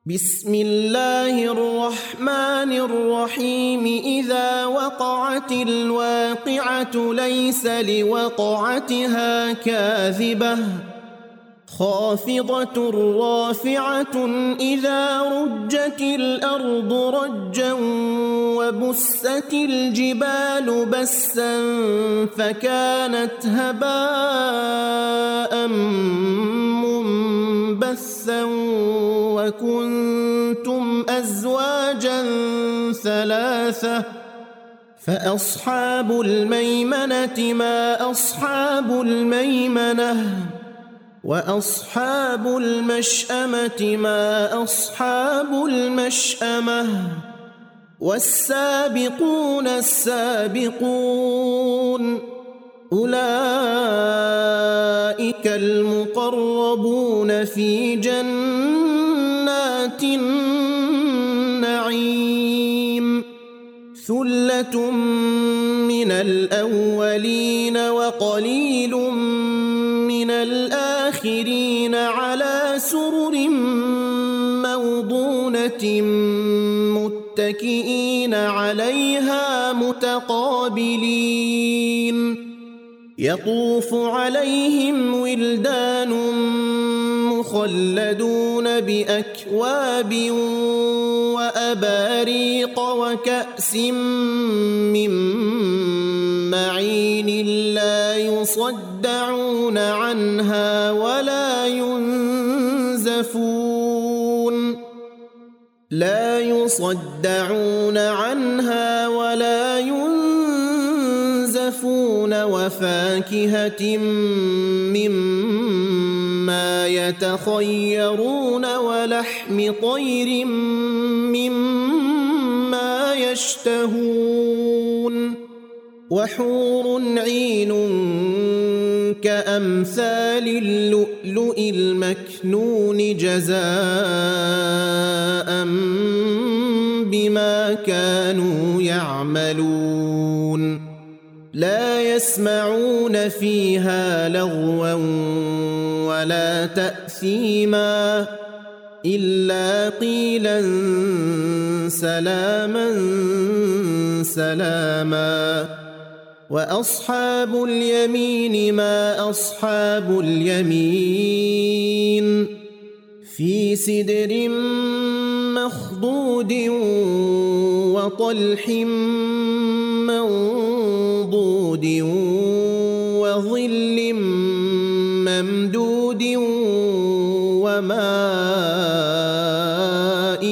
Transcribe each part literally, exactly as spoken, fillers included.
بسم الله الرحمن الرحيم إذا وقعت الواقعة ليس لوقعتها كاذبة خافضة رافعة إذا رجت الأرض رجا وبست الجبال بسا فكانت هباء منبثا وكنتم أزواجا ثلاثة فأصحاب الميمنة ما أصحاب الميمنة وأصحاب المشأمة ما أصحاب المشأمة والسابقون السابقون أولئك المقربون في جنات النعيم ثلة من الأولين وقليل من الآخرين على سرر موضونة متكئين عليها متقابلين يطوف عليهم ولدان مخلدون بأكواب وأباريق وكأس من معين لا يصدعون عنها ولا ينزفون لا يصدعون عنها ولا ينزفون وفاكهة مما يتخيرون ولحم طير مما يشتهون وحور عين كأمثال اللؤلؤ المكنون جزاء بما كانوا يعملون لا يسمعون فيها لغوا ولا تأثيما إلا قيلا سلاما سلاما وأصحاب اليمين ما أصحاب اليمين في سدر مخضود وطلح منضود وظل ممدود وماء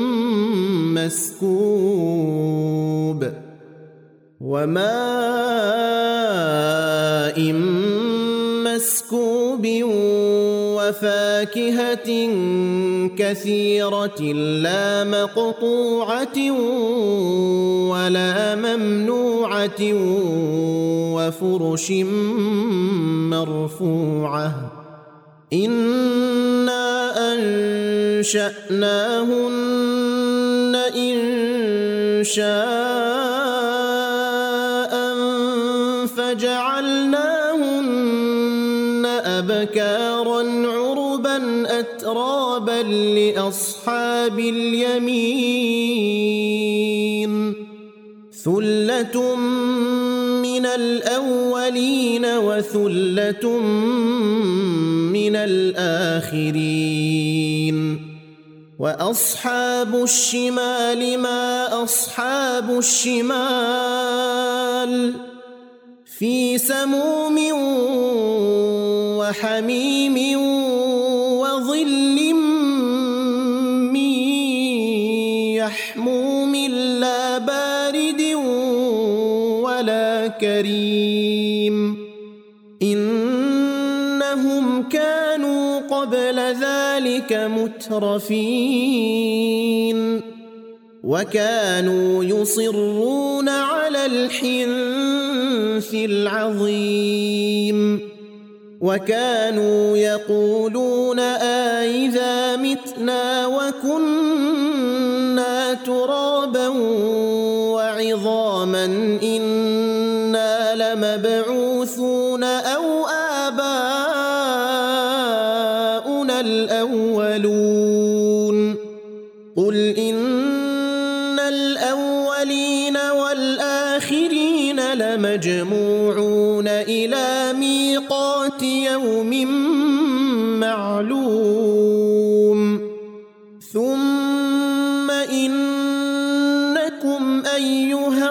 مسكوب وماء مسكوب وفاكهة كثيرة لا مقطوعة ولا ممنوعة وفرش مرفوعة إنا أنشأناهن إن شاء فجعلناهن أبكارا عربا أترابا لأصحاب اليمين ثلة من الأولين وثلة من الآخرين وأصحاب الشمال ما أصحاب الشمال في سموم وحميم وظل من يحموم لا بارد ولا كريم إنهم كانوا قبل ذلك مترفين وكانوا يصرون على الحنث العظيم وكانوا يقولون أإذا متنا وكنا ترابا وعظاما إنا لمبعوثون أو آباؤنا الأولون قل إن الأولين والآخرين لمجموعون إلى ميقات يوم معلوم ثم إنكم أيها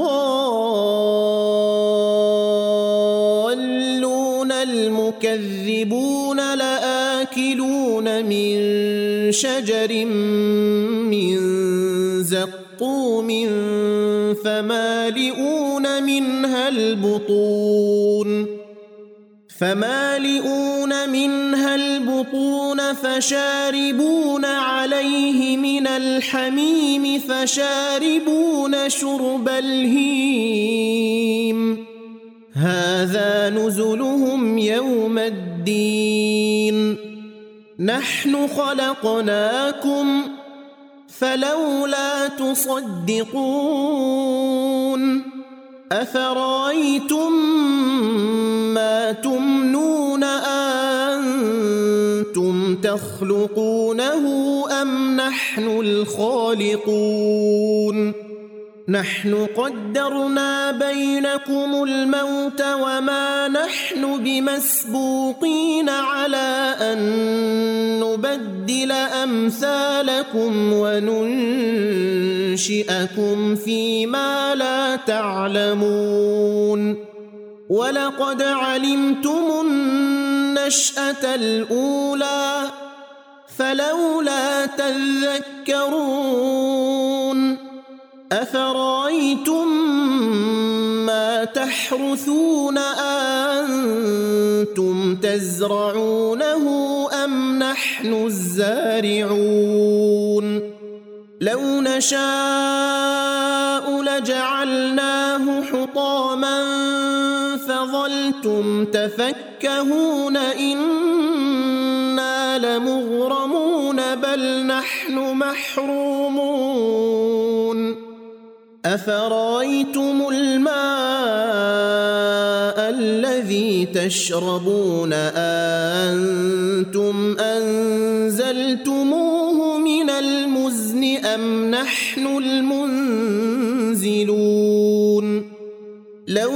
الضالون المكذبون لآكلون من شجر من زقوم فمالئون منها البطون فمالئون منها البطون فشاربون عليه من الحميم فشاربون شرب الهيم هذا نزلهم يوم الدين نحن خلقناكم فلولا تصدقون أفرأيتم ما تمنون أنتم تخلقونه أم نحن الخالقون نحن قدرنا بينكم الموت وما نحن بمسبوقين على أن نبدل أمثالكم وننشئكم فيما لا تعلمون ولقد علمتم النشأة الأولى فلولا تذكرون أفرأيتم ما تحرثون أنتم تزرعونه أم نحن الزارعون لو نشاء لجعلناه حطاما فظلتم تفكهون إنا لمغرمون بل نحن محرومون أفرأيتم الماء الذي تشربون أنتم أنزلتموه من المزن أم نحن المنزلون لو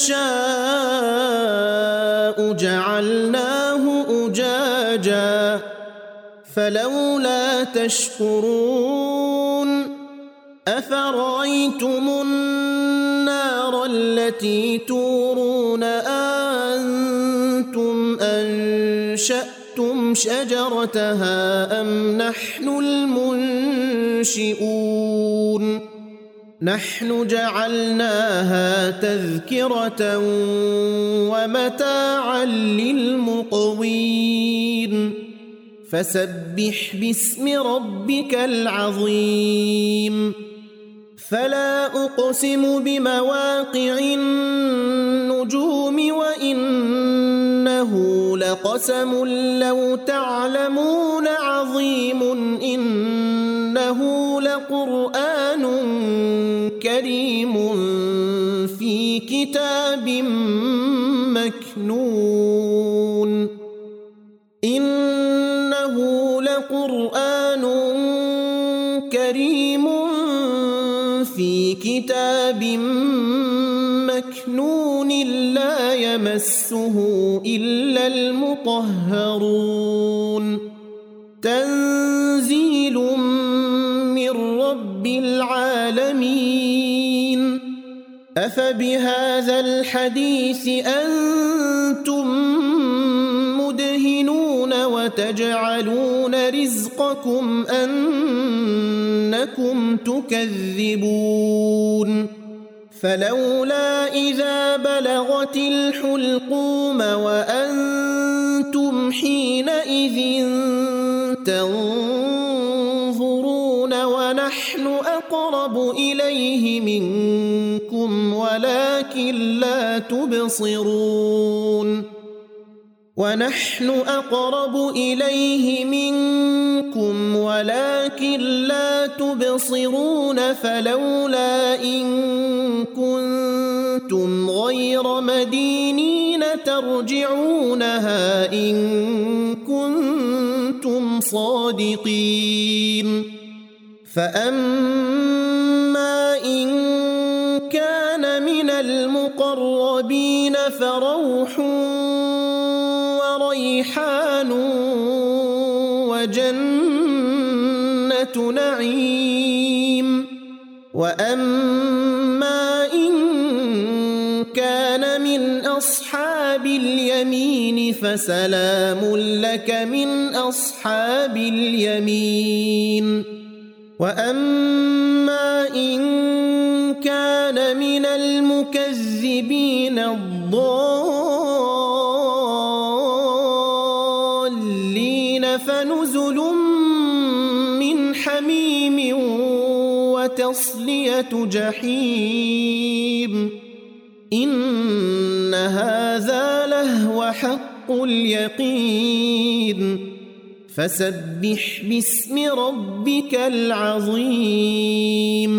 نشاء جعلناه أجاجا فلولا تشكرون أفرأيتم النار التي تورون أنتم أنشأتم شجرتها أم نحن المنشئون نحن جعلناها تذكرة ومتاعا للمقوين فسبح باسم ربك العظيم فلا أقسم بمواقع النجوم وإنه لقسم لو تعلمون عظيم إنه لقرآن كريم في كتاب مكنون إنه لقرآن كريم في كتاب مكنون لا يمسه إلا المطهرون تنزيل من رب العالمين أفبهذا الحديث أنتم مدهنون وتجعلون رزقكم أنكم تكذبون فلولا إذا بلغت الحلقوم وأنتم حينئذ تنظرون ونحن أقرب إليه منكم ولكن لا تبصرون ونحن أقرب إليه منكم ولكن لا تبصرون فلولا إن كنتم غير مدينين ترجعونها إن كنتم صادقين فأما إن كان من المقربين فروح وريحان وجنة نعيم. وأما إن كان من أصحاب اليمين فسلام لك من أصحاب اليمين. وأما إن كان من المكذبين الضالين فنزل من حميم وتصلية جحيم. إن هذا لهو حق اليقين. فسبح باسم ربك العظيم.